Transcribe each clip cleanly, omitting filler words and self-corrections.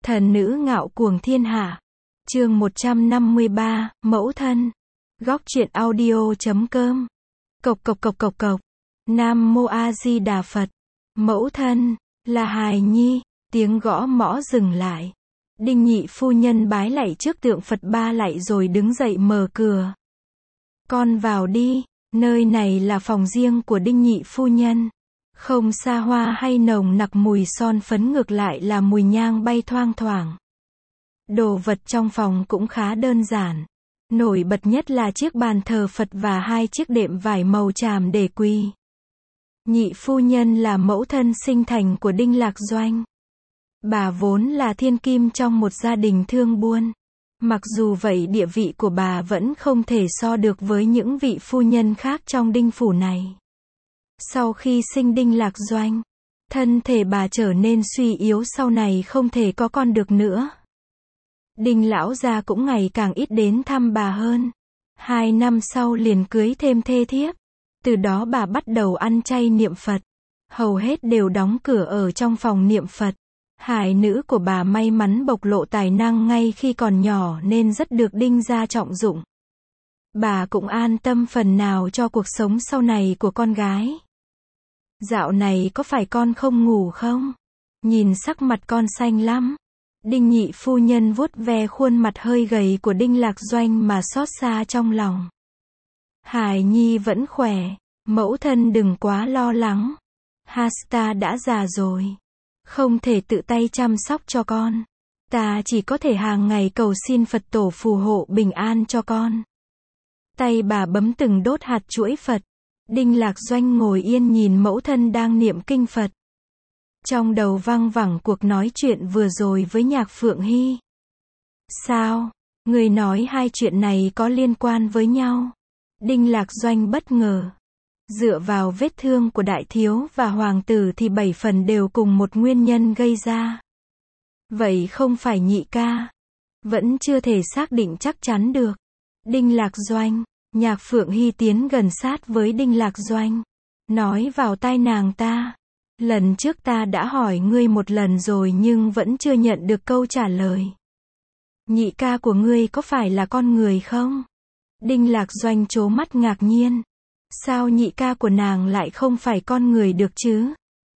Thần nữ ngạo cuồng thiên hạ. Chương 153, mẫu thân. Góc truyện audio.com. Cộc cộc cộc cộc cộc. Nam Mô A Di Đà Phật. Mẫu thân, là hài nhi. Tiếng gõ mõ dừng lại. Đinh nhị phu nhân bái lạy trước tượng Phật ba lạy rồi đứng dậy mở cửa. Con vào đi, nơi này là phòng riêng của Đinh nhị phu nhân. Không xa hoa hay nồng nặc mùi son phấn, ngược lại là mùi nhang bay thoang thoảng. Đồ vật trong phòng cũng khá đơn giản. Nổi bật nhất là chiếc bàn thờ Phật và hai chiếc đệm vải màu tràm để quỳ. Nhị phu nhân là mẫu thân sinh thành của Đinh Lạc Doanh. Bà vốn là thiên kim trong một gia đình thương buôn. Mặc dù vậy địa vị của bà vẫn không thể so được với những vị phu nhân khác trong Đinh phủ này. Sau khi sinh Đinh Lạc Doanh, thân thể bà trở nên suy yếu, sau này không thể có con được nữa. Đinh lão gia cũng ngày càng ít đến thăm bà hơn. 2 năm sau liền cưới thêm thê thiếp. Từ đó bà bắt đầu ăn chay niệm Phật. Hầu hết đều đóng cửa ở trong phòng niệm Phật. Hải nữ của bà may mắn bộc lộ tài năng ngay khi còn nhỏ nên rất được Đinh gia trọng dụng. Bà cũng an tâm phần nào cho cuộc sống sau này của con gái. Dạo này có phải con không ngủ không? Nhìn sắc mặt con xanh lắm. Đinh nhị phu nhân vuốt ve khuôn mặt hơi gầy của Đinh Lạc Doanh mà xót xa trong lòng. Hải nhi vẫn khỏe, mẫu thân đừng quá lo lắng. Hasta đã già rồi, không thể tự tay chăm sóc cho con. Ta chỉ có thể hàng ngày cầu xin Phật tổ phù hộ bình an cho con. Tay bà bấm từng đốt hạt chuỗi Phật. Đinh Lạc Doanh ngồi yên nhìn mẫu thân đang niệm kinh Phật. Trong đầu văng vẳng cuộc nói chuyện vừa rồi với Nhạc Phượng Hy. Sao? Người nói hai chuyện này có liên quan với nhau? Đinh Lạc Doanh bất ngờ. Dựa vào vết thương của đại thiếu và hoàng tử thì 7 phần đều cùng một nguyên nhân gây ra. Vậy không phải nhị ca? Vẫn chưa thể xác định chắc chắn được. Đinh Lạc Doanh. Nhạc Phượng Hy tiến gần sát với Đinh Lạc Doanh. Nói vào tai nàng ta. Lần trước ta đã hỏi ngươi một lần rồi nhưng vẫn chưa nhận được câu trả lời. Nhị ca của ngươi có phải là con người không? Đinh Lạc Doanh trố mắt ngạc nhiên. Sao nhị ca của nàng lại không phải con người được chứ?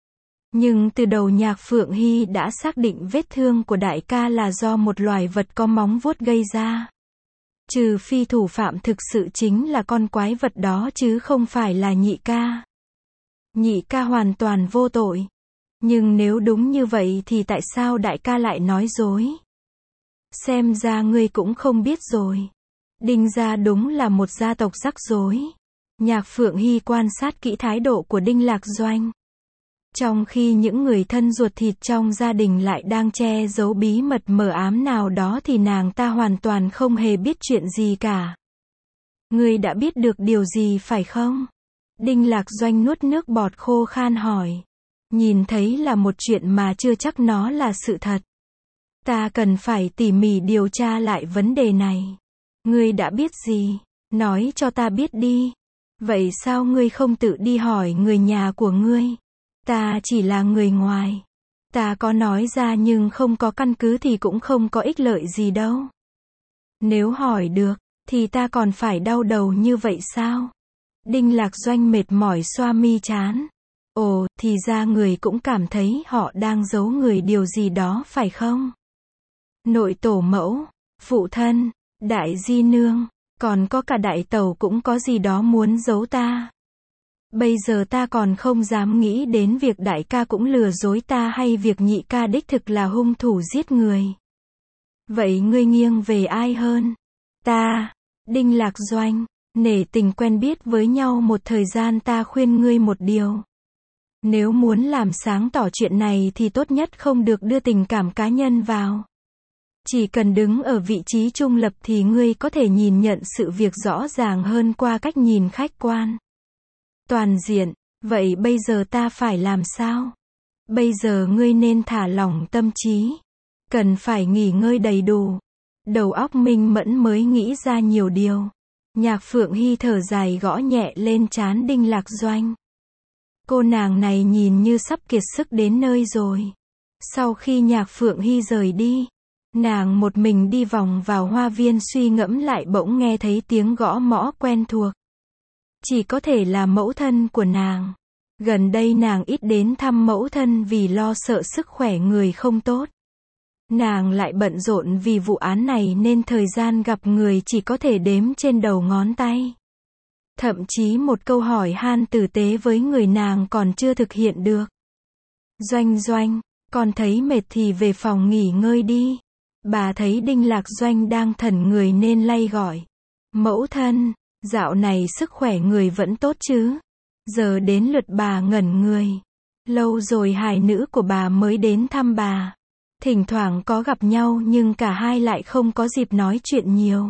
Nhưng từ đầu Nhạc Phượng Hy đã xác định vết thương của đại ca là do một loài vật có móng vuốt gây ra. Trừ phi thủ phạm thực sự chính là con quái vật đó chứ không phải là nhị ca. Nhị ca hoàn toàn vô tội. Nhưng nếu đúng như vậy thì tại sao đại ca lại nói dối? Xem ra ngươi cũng không biết rồi. Đinh gia đúng là một gia tộc rắc rối. Nhạc Phượng Hy quan sát kỹ thái độ của Đinh Lạc Doanh. Trong khi những người thân ruột thịt trong gia đình lại đang che giấu bí mật mờ ám nào đó thì nàng ta hoàn toàn không hề biết chuyện gì cả. Ngươi đã biết được điều gì phải không? Đinh Lạc Doanh nuốt nước bọt khô khan hỏi. Nhìn thấy là một chuyện mà chưa chắc nó là sự thật. Ta cần phải tỉ mỉ điều tra lại vấn đề này. Ngươi đã biết gì? Nói cho ta biết đi. Vậy sao ngươi không tự đi hỏi người nhà của ngươi? Ta chỉ là người ngoài. Ta có nói ra nhưng không có căn cứ thì cũng không có ích lợi gì đâu. Nếu hỏi được, thì ta còn phải đau đầu như vậy sao? Đinh Lạc Doanh mệt mỏi xoa mi trán. Ồ, thì ra người cũng cảm thấy họ đang giấu người điều gì đó phải không? Nội tổ mẫu, phụ thân, đại di nương, còn có cả đại tẩu cũng có gì đó muốn giấu ta. Bây giờ ta còn không dám nghĩ đến việc đại ca cũng lừa dối ta hay việc nhị ca đích thực là hung thủ giết người. Vậy ngươi nghiêng về ai hơn? Ta. Đinh Lạc Doanh. Nể tình quen biết với nhau một thời gian ta khuyên ngươi một điều. Nếu muốn làm sáng tỏ chuyện này thì tốt nhất không được đưa tình cảm cá nhân vào. Chỉ cần đứng ở vị trí trung lập thì ngươi có thể nhìn nhận sự việc rõ ràng hơn qua cách nhìn khách quan. Toàn diện. Vậy bây giờ ta phải làm sao? Bây giờ ngươi nên thả lỏng tâm trí. Cần phải nghỉ ngơi đầy đủ. Đầu óc minh mẫn mới nghĩ ra nhiều điều. Nhạc Phượng Hy thở dài gõ nhẹ lên trán Đinh Lạc Doanh. Cô nàng này nhìn như sắp kiệt sức đến nơi rồi. Sau khi Nhạc Phượng Hy rời đi, nàng một mình đi vòng vào hoa viên suy ngẫm lại bỗng nghe thấy tiếng gõ mõ quen thuộc. Chỉ có thể là mẫu thân của nàng. Gần đây nàng ít đến thăm mẫu thân vì lo sợ sức khỏe người không tốt. Nàng lại bận rộn vì vụ án này nên thời gian gặp người chỉ có thể đếm trên đầu ngón tay. Thậm chí một câu hỏi han tử tế với người nàng còn chưa thực hiện được. Doanh Doanh, con thấy mệt thì về phòng nghỉ ngơi đi. Bà thấy Đinh Lạc Doanh đang thẩn người nên lay gọi. Mẫu thân, dạo này sức khỏe người vẫn tốt chứ? Giờ đến lượt bà ngẩn người. Lâu rồi hài nữ của bà mới đến thăm bà. Thỉnh thoảng có gặp nhau nhưng cả hai lại không có dịp nói chuyện nhiều.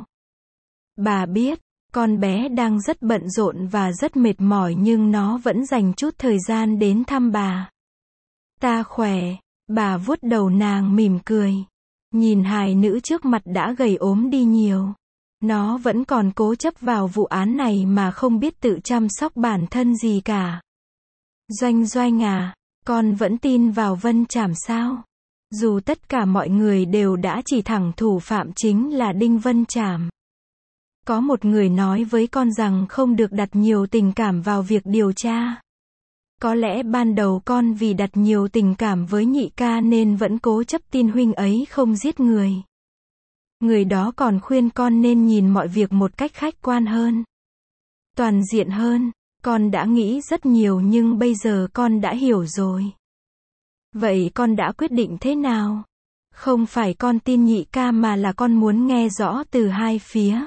Bà biết, con bé đang rất bận rộn và rất mệt mỏi nhưng nó vẫn dành chút thời gian đến thăm bà. Ta khỏe, bà vuốt đầu nàng mỉm cười. Nhìn hài nữ trước mặt đã gầy ốm đi nhiều. Nó vẫn còn cố chấp vào vụ án này mà không biết tự chăm sóc bản thân gì cả. Doanh Doanh à, con vẫn tin vào Vân Trảm sao? Dù tất cả mọi người đều đã chỉ thẳng thủ phạm chính là Đinh Vân Trảm. Có một người nói với con rằng không được đặt nhiều tình cảm vào việc điều tra. Có lẽ ban đầu con vì đặt nhiều tình cảm với nhị ca nên vẫn cố chấp tin huynh ấy không giết người. Người đó còn khuyên con nên nhìn mọi việc một cách khách quan hơn, toàn diện hơn. Con đã nghĩ rất nhiều nhưng bây giờ con đã hiểu rồi. Vậy con đã quyết định thế nào? Không phải con tin nhị ca mà là con muốn nghe rõ từ hai phía.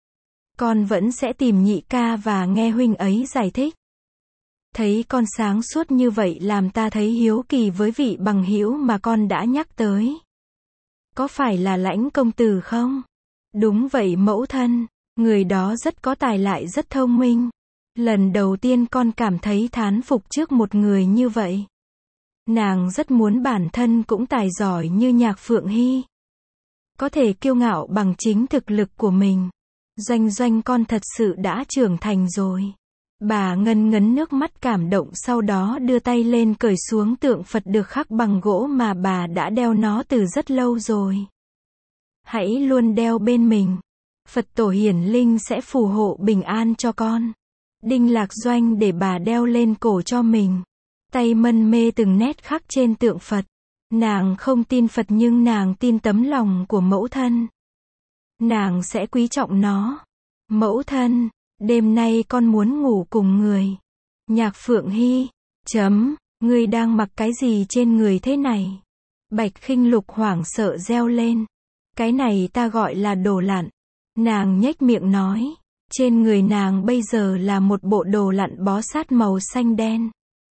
Con vẫn sẽ tìm nhị ca và nghe huynh ấy giải thích. Thấy con sáng suốt như vậy làm ta thấy hiếu kỳ với vị bằng hữu mà con đã nhắc tới. Có phải là Lãnh công tử không? Đúng vậy mẫu thân, người đó rất có tài lại rất thông minh. Lần đầu tiên con cảm thấy thán phục trước một người như vậy. Nàng rất muốn bản thân cũng tài giỏi như Nhạc Phượng Hy. Có thể kiêu ngạo bằng chính thực lực của mình. Doanh Doanh con thật sự đã trưởng thành rồi. Bà ngân ngấn nước mắt cảm động sau đó đưa tay lên cởi xuống tượng Phật được khắc bằng gỗ mà bà đã đeo nó từ rất lâu rồi. Hãy luôn đeo bên mình. Phật tổ hiển linh sẽ phù hộ bình an cho con. Đinh Lạc Doanh để bà đeo lên cổ cho mình. Tay mân mê từng nét khắc trên tượng Phật. Nàng không tin Phật nhưng nàng tin tấm lòng của mẫu thân. Nàng sẽ quý trọng nó. Mẫu thân, đêm nay con muốn ngủ cùng người. Nhạc Phượng Hy, ngươi đang mặc cái gì trên người thế này? Bạch Khinh Lục hoảng sợ reo lên. Cái này ta gọi là đồ lặn. Nàng nhếch miệng nói. Trên người nàng bây giờ là một bộ đồ lặn bó sát màu xanh đen.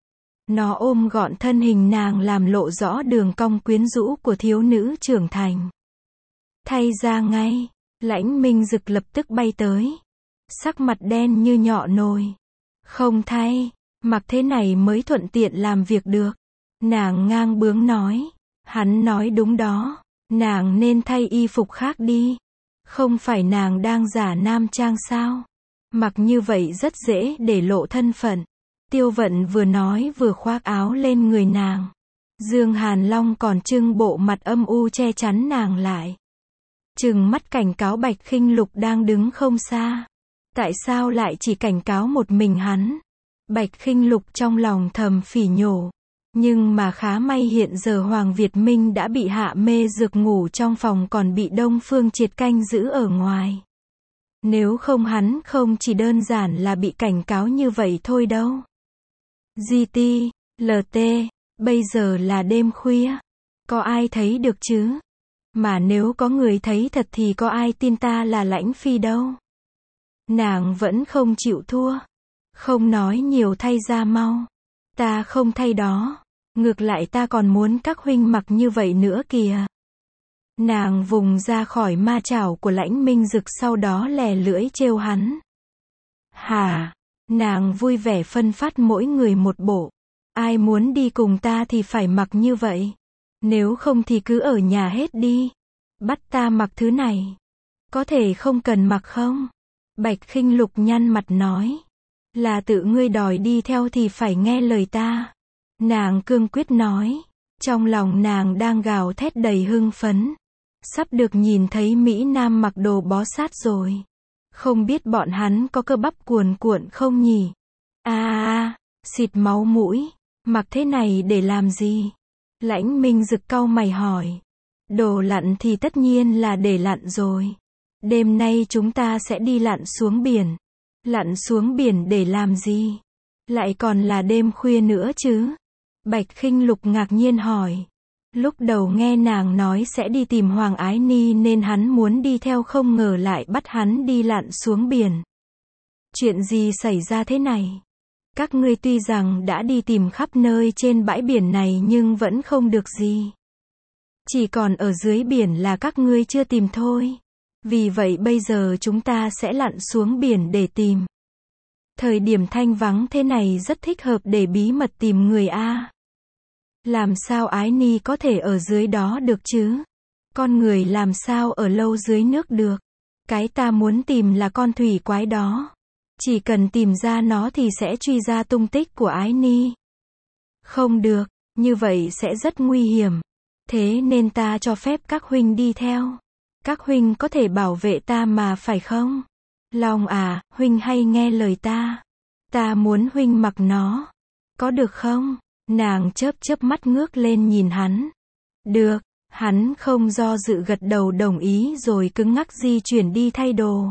Nó ôm gọn thân hình nàng làm lộ rõ đường cong quyến rũ của thiếu nữ trưởng thành. Thay ra ngay, Lãnh Minh Dực lập tức bay tới. Sắc mặt đen như nhọ nồi. Không thay, mặc thế này mới thuận tiện làm việc được. Nàng ngang bướng nói. Hắn nói đúng đó. Nàng nên thay y phục khác đi. Không phải nàng đang giả nam trang sao? Mặc như vậy rất dễ để lộ thân phận. Tiêu Vận vừa nói vừa khoác áo lên người nàng. Dương Hàn Long còn trưng bộ mặt âm u che chắn nàng lại. Trừng mắt cảnh cáo Bạch Khinh Lục đang đứng không xa. Tại sao lại chỉ cảnh cáo một mình hắn? Bạch Khinh Lục trong lòng thầm phỉ nhổ. Nhưng mà khá may hiện giờ Hoàng Việt Minh đã bị hạ mê dược ngủ trong phòng còn bị Đông Phương Triệt canh giữ ở ngoài. Nếu không hắn không chỉ đơn giản là bị cảnh cáo như vậy thôi đâu. GT, LT, bây giờ là đêm khuya. Có ai thấy được chứ? Mà nếu có người thấy thật thì có ai tin ta là Lãnh Phi đâu. Nàng vẫn không chịu thua. Không nói nhiều thay ra mau. Ta không thay đó. Ngược lại ta còn muốn các huynh mặc như vậy nữa kìa. Nàng vùng ra khỏi ma chảo của Lãnh Minh Dực sau đó lè lưỡi trêu hắn. Hả? Nàng vui vẻ phân phát mỗi người một bộ. Ai muốn đi cùng ta thì phải mặc như vậy. Nếu không thì cứ ở nhà hết đi. Bắt ta mặc thứ này. Có thể không cần mặc không? Bạch Khinh Lục nhăn mặt nói. Là tự ngươi đòi đi theo thì phải nghe lời ta. Nàng cương quyết nói. Trong lòng nàng đang gào thét đầy hưng phấn. Sắp được nhìn thấy Mỹ Nam mặc đồ bó sát rồi. Không biết bọn hắn có cơ bắp cuồn cuộn không nhỉ? Xịt máu mũi. Mặc thế này để làm gì? Lãnh Minh Dực cau mày hỏi. Đồ lặn thì tất nhiên là để lặn rồi. Đêm nay chúng ta sẽ đi lặn xuống biển. Lặn xuống biển để làm gì? Lại còn là đêm khuya nữa chứ? Bạch Khinh Lục ngạc nhiên hỏi. Lúc đầu nghe nàng nói sẽ đi tìm Hoàng Ái Ni nên hắn muốn đi theo, không ngờ lại bắt hắn đi lặn xuống biển. Chuyện gì xảy ra thế này? Các ngươi tuy rằng đã đi tìm khắp nơi trên bãi biển này nhưng vẫn không được gì. Chỉ còn ở dưới biển là các ngươi chưa tìm thôi. Vì vậy bây giờ chúng ta sẽ lặn xuống biển để tìm. Thời điểm thanh vắng thế này rất thích hợp để bí mật tìm người a. Làm sao Ái Ni có thể ở dưới đó được chứ? Con người làm sao ở lâu dưới nước được? Cái ta muốn tìm là con thủy quái đó. Chỉ cần tìm ra nó thì sẽ truy ra tung tích của Ái Ni. Không được, như vậy sẽ rất nguy hiểm. Thế nên ta cho phép các huynh đi theo. Các huynh có thể bảo vệ ta mà phải không? Long à, huynh hay nghe lời ta. Ta muốn huynh mặc nó. Có được không? Nàng chớp chớp mắt ngước lên nhìn hắn. Được, hắn không do dự gật đầu đồng ý rồi cứng ngắc di chuyển đi thay đồ.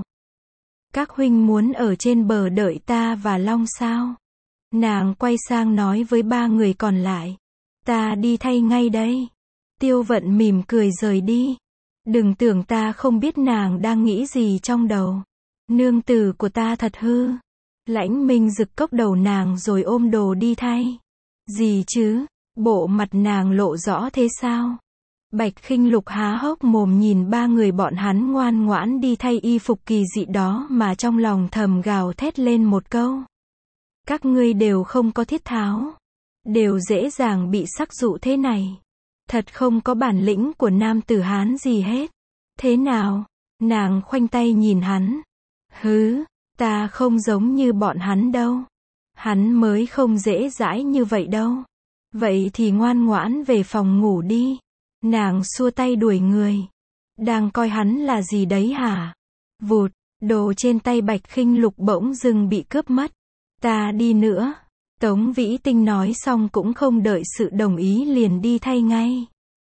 Các huynh muốn ở trên bờ đợi ta và Long sao? Nàng quay sang nói với ba người còn lại. Ta đi thay ngay đây. Tiêu Vận mỉm cười rời đi. Đừng tưởng ta không biết nàng đang nghĩ gì trong đầu. Nương tử của ta thật hư. Lãnh Minh Dực cốc đầu nàng rồi ôm đồ đi thay. Gì chứ? Bộ mặt nàng lộ rõ thế sao? Bạch Khinh Lục há hốc mồm nhìn ba người bọn hắn ngoan ngoãn đi thay y phục kỳ dị đó mà trong lòng thầm gào thét lên một câu. Các ngươi đều không có thiết tháo. Đều dễ dàng bị sắc dụ thế này. Thật không có bản lĩnh của nam tử Hán gì hết. Thế nào? Nàng khoanh tay nhìn hắn. Hứ, ta không giống như bọn hắn đâu. Hắn mới không dễ dãi như vậy đâu. Vậy thì ngoan ngoãn về phòng ngủ đi. Nàng xua tay đuổi người. Đang coi hắn là gì đấy hả? Vụt, đồ trên tay Bạch Khinh Lục bỗng dưng bị cướp mất. Ta đi nữa. Tống Vĩ Tinh nói xong cũng không đợi sự đồng ý liền đi thay ngay.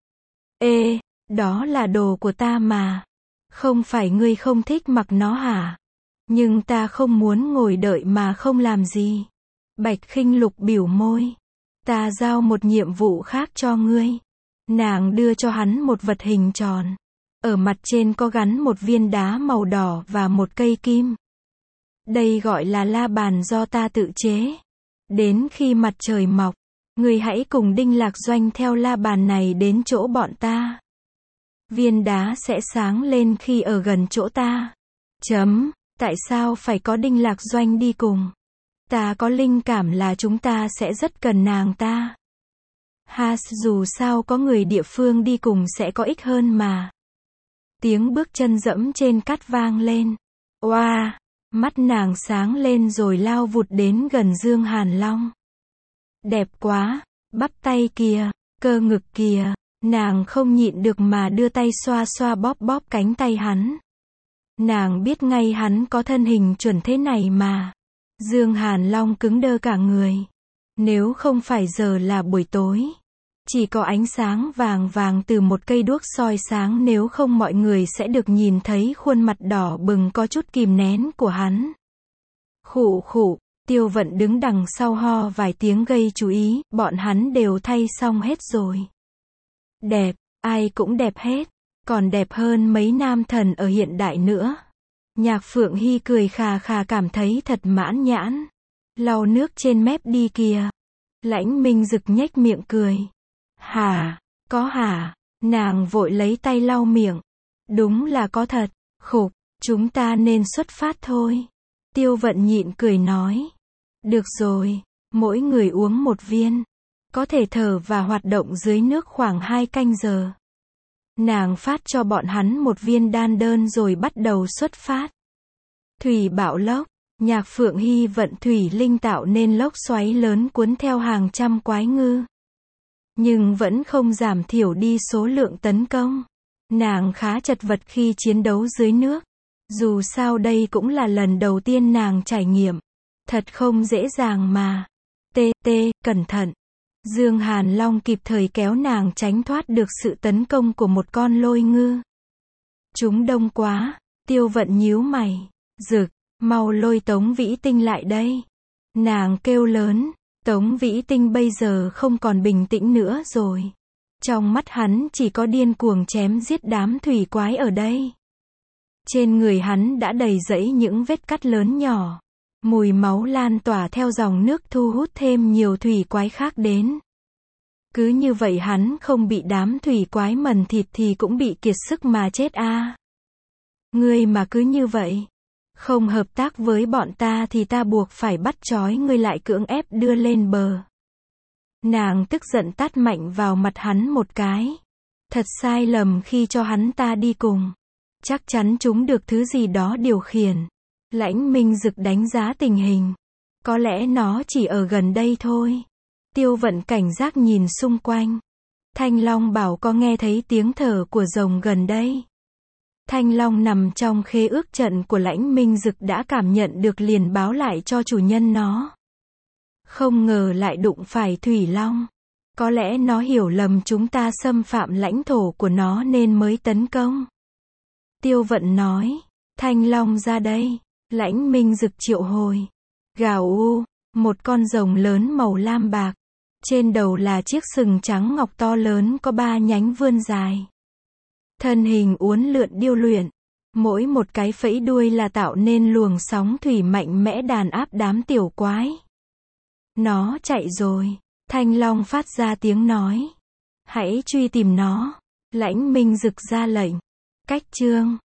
Ê, đó là đồ của ta mà. Không phải ngươi không thích mặc nó hả? Nhưng ta không muốn ngồi đợi mà không làm gì. Bạch Khinh Lục biểu môi. Ta giao một nhiệm vụ khác cho ngươi. Nàng đưa cho hắn một vật hình tròn. Ở mặt trên có gắn một viên đá màu đỏ và một cây kim. Đây gọi là la bàn do ta tự chế. Đến khi mặt trời mọc, ngươi hãy cùng Đinh Lạc Doanh theo la bàn này đến chỗ bọn ta. Viên đá sẽ sáng lên khi ở gần chỗ ta. Tại sao phải có Đinh Lạc Doanh đi cùng? Ta có linh cảm là chúng ta sẽ rất cần nàng ta. Dù sao có người địa phương đi cùng sẽ có ích hơn mà. Tiếng bước chân dẫm trên cát vang lên. Oa, mắt nàng sáng lên rồi lao vụt đến gần Dương Hàn Long. Đẹp quá, bắp tay kìa, cơ ngực kìa, nàng không nhịn được mà đưa tay xoa xoa bóp bóp cánh tay hắn. Nàng biết ngay hắn có thân hình chuẩn thế này mà. Dương Hàn Long cứng đơ cả người. Nếu không phải giờ là buổi tối, chỉ có ánh sáng vàng vàng từ một cây đuốc soi sáng, nếu không mọi người sẽ được nhìn thấy khuôn mặt đỏ bừng có chút kìm nén của hắn. Khụ khụ, Tiêu Vận đứng đằng sau ho vài tiếng gây chú ý, bọn hắn đều thay xong hết rồi. Đẹp, ai cũng đẹp hết, còn đẹp hơn mấy nam thần ở hiện đại nữa. Nhạc Phượng Hy cười khà khà cảm thấy thật mãn nhãn. Lau nước trên mép đi kìa. Lãnh Minh Dực nhếch miệng cười. Hả? Có hả? Nàng vội lấy tay lau miệng. Đúng là có thật. Khục, chúng ta nên xuất phát thôi. Tiêu Vận nhịn cười nói. Được rồi, mỗi người uống một viên. Có thể thở và hoạt động dưới nước khoảng 2 canh giờ. Nàng phát cho bọn hắn một viên đan đơn rồi bắt đầu xuất phát. Thủy bạo lốc, Nhạc Phượng Hy vận thủy linh tạo nên lốc xoáy lớn cuốn theo hàng trăm quái ngư. nhưng vẫn không giảm thiểu đi số lượng tấn công. Nàng khá chật vật khi chiến đấu dưới nước. Dù sao đây cũng là lần đầu tiên nàng trải nghiệm. Thật không dễ dàng mà. Cẩn thận. Dương Hàn Long kịp thời kéo nàng tránh thoát được sự tấn công của một con lôi ngư. Chúng đông quá. Tiêu Vận nhíu mày. Dực, mau lôi Tống Vĩ Tinh lại đây. Nàng kêu lớn. Tống Vĩ Tinh bây giờ không còn bình tĩnh nữa rồi. Trong mắt hắn chỉ có điên cuồng chém giết đám thủy quái ở đây. Trên người hắn đã đầy rẫy những vết cắt lớn nhỏ. Mùi máu lan tỏa theo dòng nước thu hút thêm nhiều thủy quái khác đến. Cứ như vậy hắn không bị đám thủy quái mần thịt thì cũng bị kiệt sức mà chết a. Ngươi mà cứ như vậy, không hợp tác với bọn ta thì ta buộc phải bắt trói ngươi lại cưỡng ép đưa lên bờ. Nàng tức giận tát mạnh vào mặt hắn một cái. Thật sai lầm khi cho hắn ta đi cùng. Chắc chắn chúng được thứ gì đó điều khiển. Lãnh Minh Dực đánh giá tình hình. Có lẽ nó chỉ ở gần đây thôi. Tiêu Vận cảnh giác nhìn xung quanh. Thanh Long bảo có nghe thấy tiếng thở của rồng gần đây. Thanh Long nằm trong khế ước trận của Lãnh Minh Dực đã cảm nhận được liền báo lại cho chủ nhân nó. Không ngờ lại đụng phải Thủy Long. Có lẽ nó hiểu lầm chúng ta xâm phạm lãnh thổ của nó nên mới tấn công. Tiêu Vận nói. Thanh Long ra đây. Lãnh Minh Dực triệu hồi. Gào u. Một con rồng lớn màu lam bạc. Trên đầu là chiếc sừng trắng ngọc to lớn có 3 nhánh vươn dài. Thân hình uốn lượn điêu luyện. Mỗi một cái phẩy đuôi là tạo nên luồng sóng thủy mạnh mẽ đàn áp đám tiểu quái. Nó chạy rồi. Thanh Long phát ra tiếng nói. Hãy truy tìm nó. Lãnh Minh Dực ra lệnh. Cách chương